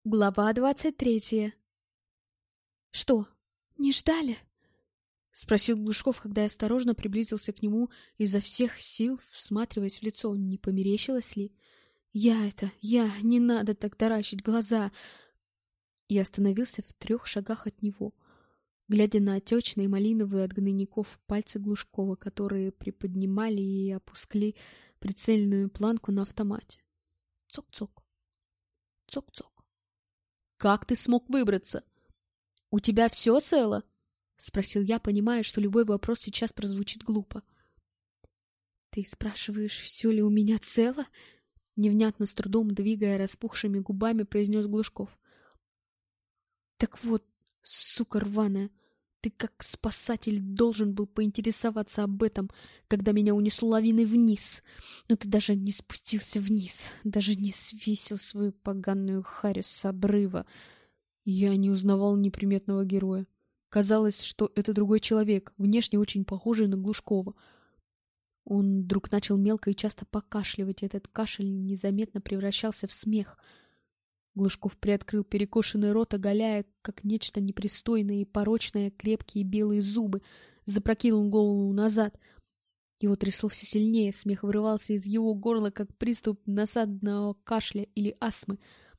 Глава 23. «Что, не ждали?» — спросил Глушков, когда я осторожно приблизился к нему, изо всех сил всматриваясь в лицо. Не померещилось ли? Не надо так таращить глаза!» И остановился в 3 шагах от него, глядя на отечные малиновые от гнойников пальцы Глушкова, которые приподнимали и опускали прицельную планку на автомате. Цок-цок, цок-цок. «Как ты смог выбраться? У тебя все цело?» — спросил я, понимая, что любой вопрос сейчас прозвучит глупо. «Ты спрашиваешь, все ли у меня цело?» — невнятно, с трудом двигая распухшими губами, произнес Глушков. «Так вот, сука рваная, ты как спасатель должен был поинтересоваться об этом, когда меня унесло лавиной вниз. Но ты даже не спустился вниз, даже не свесил свою поганую харю с обрыва». Я не узнавал неприметного героя. Казалось, что это другой человек, внешне очень похожий на Глушкова. Он вдруг начал мелко и часто покашливать, и этот кашель незаметно превращался в смех. Глушков приоткрыл перекошенный рот, оголяя, как нечто непристойное и порочное, крепкие белые зубы, запрокинул голову назад. Его трясло все сильнее, смех вырывался из его горла, как приступ насадного кашля или астмы.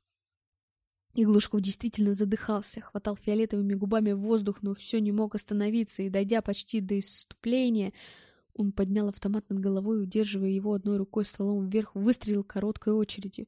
И Глушков действительно задыхался, хватал фиолетовыми губами воздух, но все не мог остановиться, и, дойдя почти до исступления, он поднял автомат над головой, удерживая его одной рукой стволом вверх, выстрелил короткой очередью.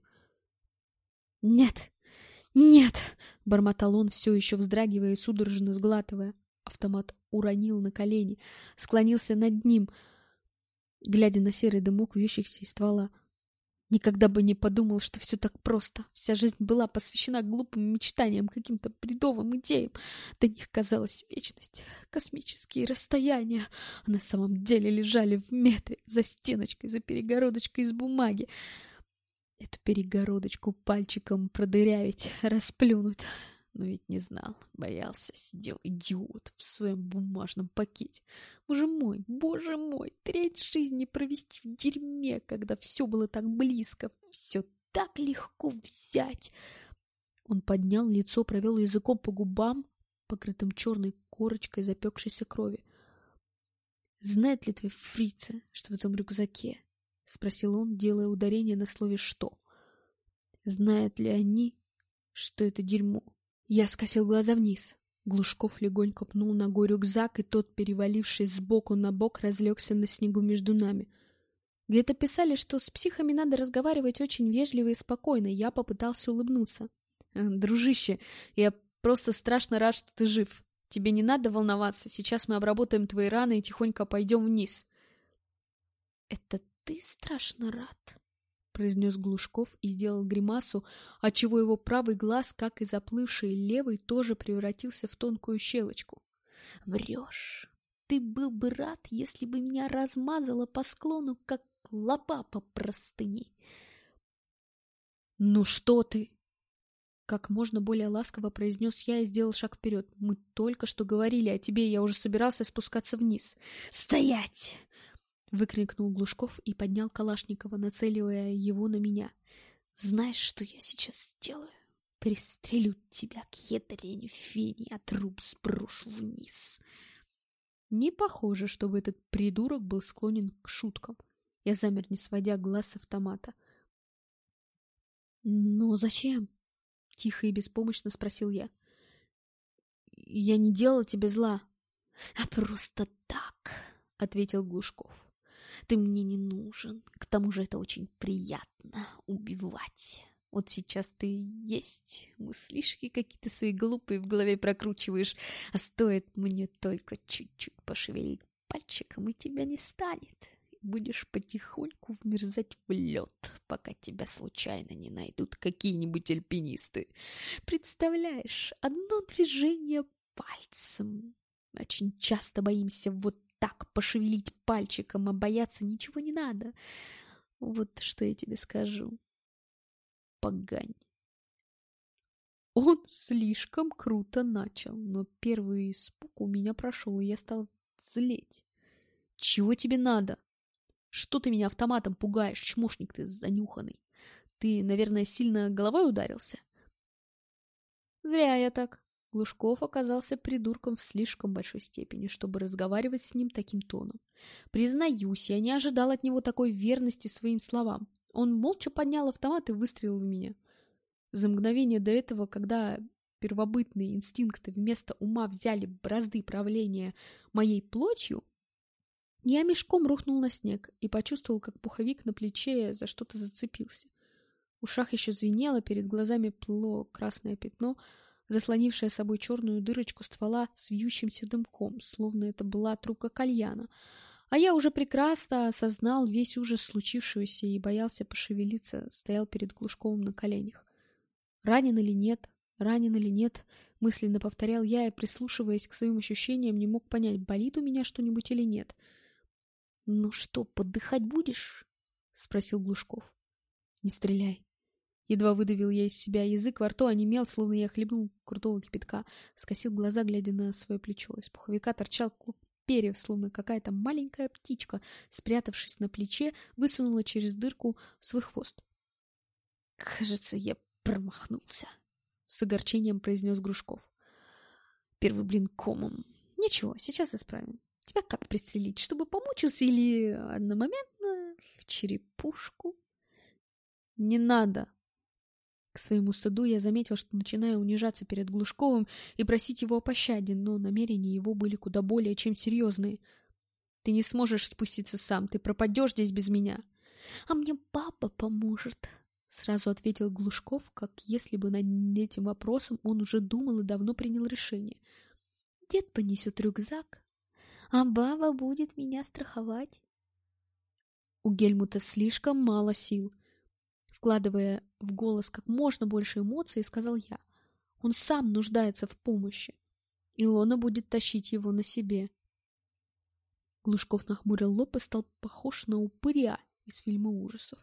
«Нет! Нет!» — бормотал он, все еще вздрагивая и судорожно сглатывая. Автомат уронил на колени, склонился над ним, глядя на серый дымок, вьющихся из ствола. Никогда бы не подумал, что все так просто. Вся жизнь была посвящена глупым мечтаниям, каким-то бредовым идеям. До них казалась вечность, космические расстояния. А на самом деле лежали в метре, за стеночкой, за перегородочкой из бумаги. Эту перегородочку пальчиком продырявить, расплюнуть. Но ведь не знал, боялся, сидел идиот в своем бумажном пакете. Боже мой, треть жизни провести в дерьме, когда все было так близко, все так легко взять. Он поднял лицо, провел языком по губам, покрытым черной корочкой запекшейся крови. «Знает ли твой фрица, что в этом рюкзаке?» — спросил он, делая ударение на слове «что». «Знают ли они, что это дерьмо?» Я скосил глаза вниз. Глушков легонько пнул ногой рюкзак, и тот, перевалившись сбоку на бок, разлегся на снегу между нами. Где-то писали, что с психами надо разговаривать очень вежливо и спокойно. Я попытался улыбнуться. «Дружище, я просто страшно рад, что ты жив. Тебе не надо волноваться. Сейчас мы обработаем твои раны и тихонько пойдем вниз». «Это ты страшно рад?» — произнес Глушков и сделал гримасу, отчего его правый глаз, как и заплывший левый, тоже превратился в тонкую щелочку. «Врешь! Ты был бы рад, если бы меня размазало по склону, как лапа по простыне!» «Ну что ты!» — как можно более ласково произнес я и сделал шаг вперед. «Мы только что говорили о тебе, я уже собирался спускаться вниз». «Стоять!» — выкрикнул Глушков и поднял Калашникова, нацеливая его на меня. «Знаешь, что я сейчас сделаю? Перестрелю тебя к ядрени фени, а труп сброшу вниз». Не похоже, чтобы этот придурок был склонен к шуткам. Я замер, не сводя глаз с автомата. «Но зачем?» — тихо и беспомощно спросил я. «Я не делал тебе зла». «А просто так», — ответил Глушков. «Ты мне не нужен. К тому же это очень приятно — убивать. Вот сейчас ты есть, мыслишки какие-то свои глупые в голове прокручиваешь, а стоит мне только чуть-чуть пошевелить пальчиком, и тебя не станет. Будешь потихоньку вмерзать в лед, пока тебя случайно не найдут какие-нибудь альпинисты. Представляешь, одно движение пальцем. Очень часто боимся вот так пошевелить пальчиком, а бояться ничего не надо. Вот что я тебе скажу. Погань». Он слишком круто начал, но первый испуг у меня прошел, и я стал злеть. «Чего тебе надо? Что ты меня автоматом пугаешь, чмошник ты занюханный? Ты, наверное, сильно головой ударился?» Зря я так. Глушков оказался придурком в слишком большой степени, чтобы разговаривать с ним таким тоном. Признаюсь, я не ожидал от него такой верности своим словам. Он молча поднял автомат и выстрелил в меня. За мгновение до этого, когда первобытные инстинкты вместо ума взяли бразды правления моей плотью, я мешком рухнул на снег и почувствовал, как пуховик на плече за что-то зацепился. В ушах еще звенело, перед глазами плыло красное пятно, заслонившее собой черную дырочку ствола с вьющимся дымком, словно это была трубка кальяна. А я уже прекрасно осознал весь ужас случившегося и боялся пошевелиться, стоял перед Глушковым на коленях. «Ранен или нет? Ранен или нет?» — мысленно повторял я и, прислушиваясь к своим ощущениям, не мог понять, болит у меня что-нибудь или нет. «Ну что, поддыхать будешь?» — спросил Глушков. «Не стреляй». Едва выдавил я из себя, язык во рту онемел, словно я хлебнул крутого кипятка. Скосил глаза, глядя на свое плечо. Из пуховика торчал клуб перьев, словно какая-то маленькая птичка, спрятавшись на плече, высунула через дырку свой хвост. «Кажется, я промахнулся», — с огорчением произнес Глушков. «Первый блин комом. Ничего, сейчас исправим. Тебя как пристрелить, чтобы помучился или одномоментно в черепушку?» «Не надо!» К своему стыду я заметил, что начинаю унижаться перед Глушковым и просить его о пощаде, но намерения его были куда более чем серьезные. «Ты не сможешь спуститься сам, ты пропадешь здесь без меня». «А мне папа поможет», — сразу ответил Глушков, как если бы над этим вопросом он уже думал и давно принял решение. «Дед понесет рюкзак, а баба будет меня страховать». У Гельмута слишком мало сил. Вкладывая в голос как можно больше эмоций, сказал я. Он сам нуждается в помощи. Илона будет тащить его на себе. Глушков нахмурил лоб и стал похож на упыря из фильма ужасов.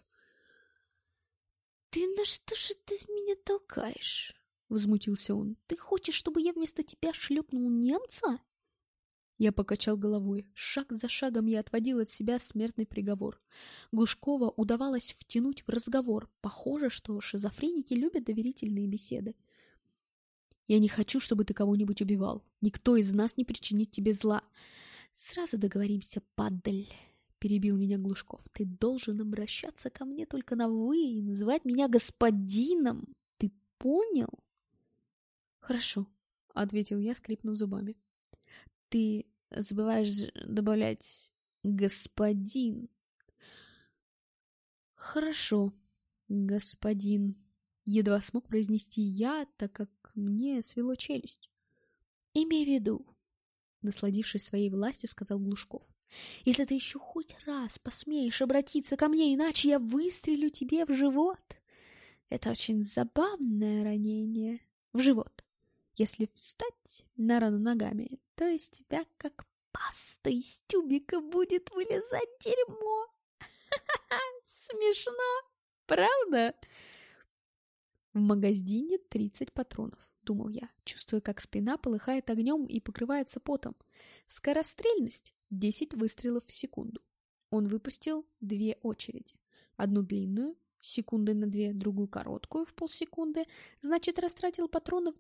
«Ты на что же ты меня толкаешь?» — возмутился он. «Ты хочешь, чтобы я вместо тебя шлепнул немца?» Я покачал головой. Шаг за шагом я отводил от себя смертный приговор. Глушкова удавалось втянуть в разговор. Похоже, что шизофреники любят доверительные беседы. «Я не хочу, чтобы ты кого-нибудь убивал. Никто из нас не причинит тебе зла». «Сразу договоримся, падаль», — перебил меня Глушков. «Ты должен обращаться ко мне только на «вы» и называть меня господином. Ты понял?» «Хорошо», — ответил я, скрипнув зубами. «Ты забываешь добавлять «господин». «Хорошо, господин», — едва смог произнести я, так как мне свело челюсть. «Имей в виду», — насладившись своей властью, сказал Глушков, «если ты еще хоть раз посмеешь обратиться ко мне, иначе я выстрелю тебе в живот. Это очень забавное ранение в живот. Если встать на рану ногами, то из тебя как паста из тюбика будет вылезать дерьмо. Смешно, правда?» В магазине 30 патронов, думал я, чувствуя, как спина полыхает огнем и покрывается потом. Скорострельность 10 выстрелов в секунду. Он выпустил 2 очереди. Одну длинную, секунды на 2, другую короткую в полсекунды, значит, растратил патронов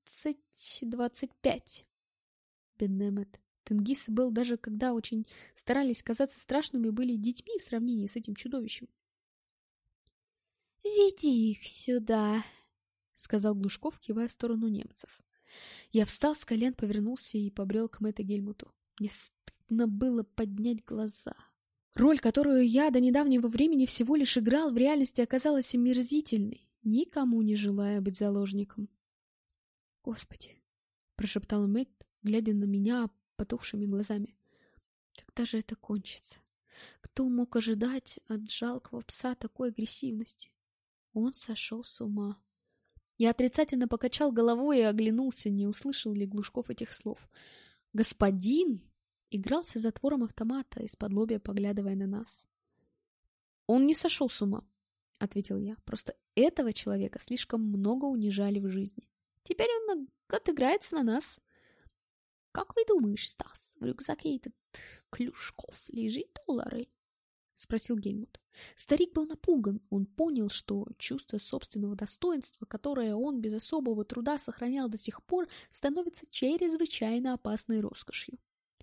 20-25. Бедный Эммет. Тенгисы был, даже когда очень старались казаться страшными, были детьми в сравнении с этим чудовищем. «Веди их сюда», — сказал Глушков, кивая в сторону немцев. Я встал с колен, повернулся и побрел к Мэтту Гельмуту. Мне стыдно было поднять глаза. Роль, которую я до недавнего времени всего лишь играл, в реальности оказалась омерзительной, никому не желая быть заложником. «Господи», — прошептал Мэтт, глядя на меня потухшими глазами. «Когда же это кончится? Кто мог ожидать от жалкого пса такой агрессивности? Он сошел с ума». Я отрицательно покачал головой и оглянулся, не услышал ли Глушков этих слов. «Господин!» игрался затвором автомата, из-под-лобья поглядывая на нас. «Он не сошел с ума», — ответил я. «Просто этого человека слишком много унижали в жизни. Теперь он отыграется на нас». «Как вы думаешь, Стас, в рюкзаке этот Клюшков лежит доллары?» — спросил Гельмут. Старик был напуган. Он понял, что чувство собственного достоинства, которое он без особого труда сохранял до сих пор, становится чрезвычайно опасной роскошью.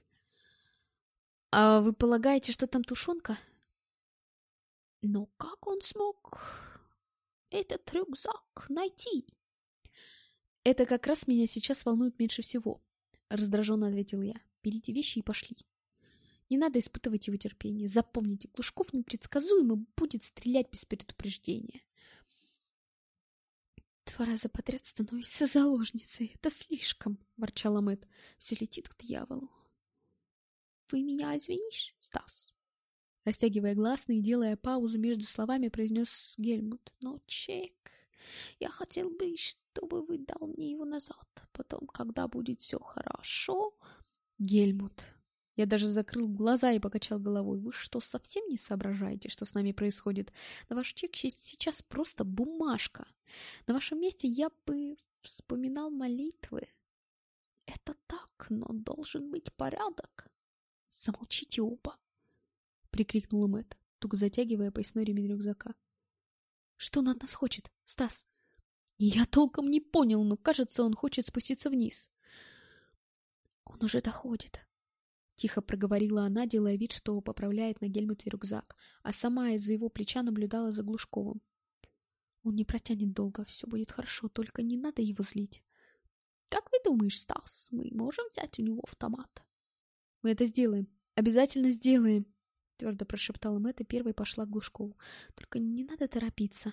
«А вы полагаете, что там тушенка?» «Но как он смог этот рюкзак найти?» «Это как раз меня сейчас волнует меньше всего», — раздраженно ответил я. «Берите вещи и пошли. Не надо испытывать его терпение. Запомните, Глушков непредсказуемо будет стрелять без предупреждения». «Два раза подряд становишься заложницей. Это слишком», — ворчала Мэтт. «Все летит к дьяволу». «Вы меня извинишь, Стас?» Растягивая гласные и делая паузу между словами, произнес Гельмут. «Но чек... Я хотел бы, чтобы вы дал мне его назад. Потом, когда будет все хорошо...» «Гельмут...» Я даже закрыл глаза и покачал головой. «Вы что, совсем не соображаете, что с нами происходит? На ваш чек сейчас просто бумажка. На вашем месте я бы вспоминал молитвы». «Это так, но должен быть порядок». «Замолчите оба!» — прикрикнула Мэтт, туго затягивая поясной ремень рюкзака. «Что он от нас хочет, Стас?» «Я толком не понял, но, кажется, он хочет спуститься вниз». «Он уже доходит», — тихо проговорила она, делая вид, что поправляет на Гельмуте рюкзак, а сама из-за его плеча наблюдала за Глушковым. «Он не протянет долго, все будет хорошо, только не надо его злить». «Как вы думаешь, Стас, мы можем взять у него автомат?» «Мы это сделаем, обязательно сделаем», — твердо прошептала Мэтт и первой пошла к Глушкову. «Только не надо торопиться».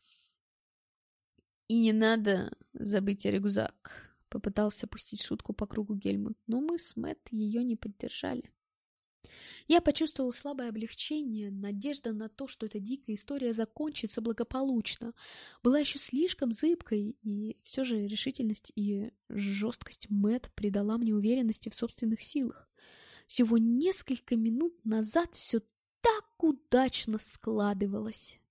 «И не надо забыть рюкзак», — попытался пустить шутку по кругу Гельмут, но мы с Мэтт ее не поддержали. Я почувствовал слабое облегчение, надежда на то, что эта дикая история закончится благополучно, была еще слишком зыбкой, и все же решительность и жесткость Мэтт придала мне уверенности в собственных силах. Всего несколько минут назад все так удачно складывалось.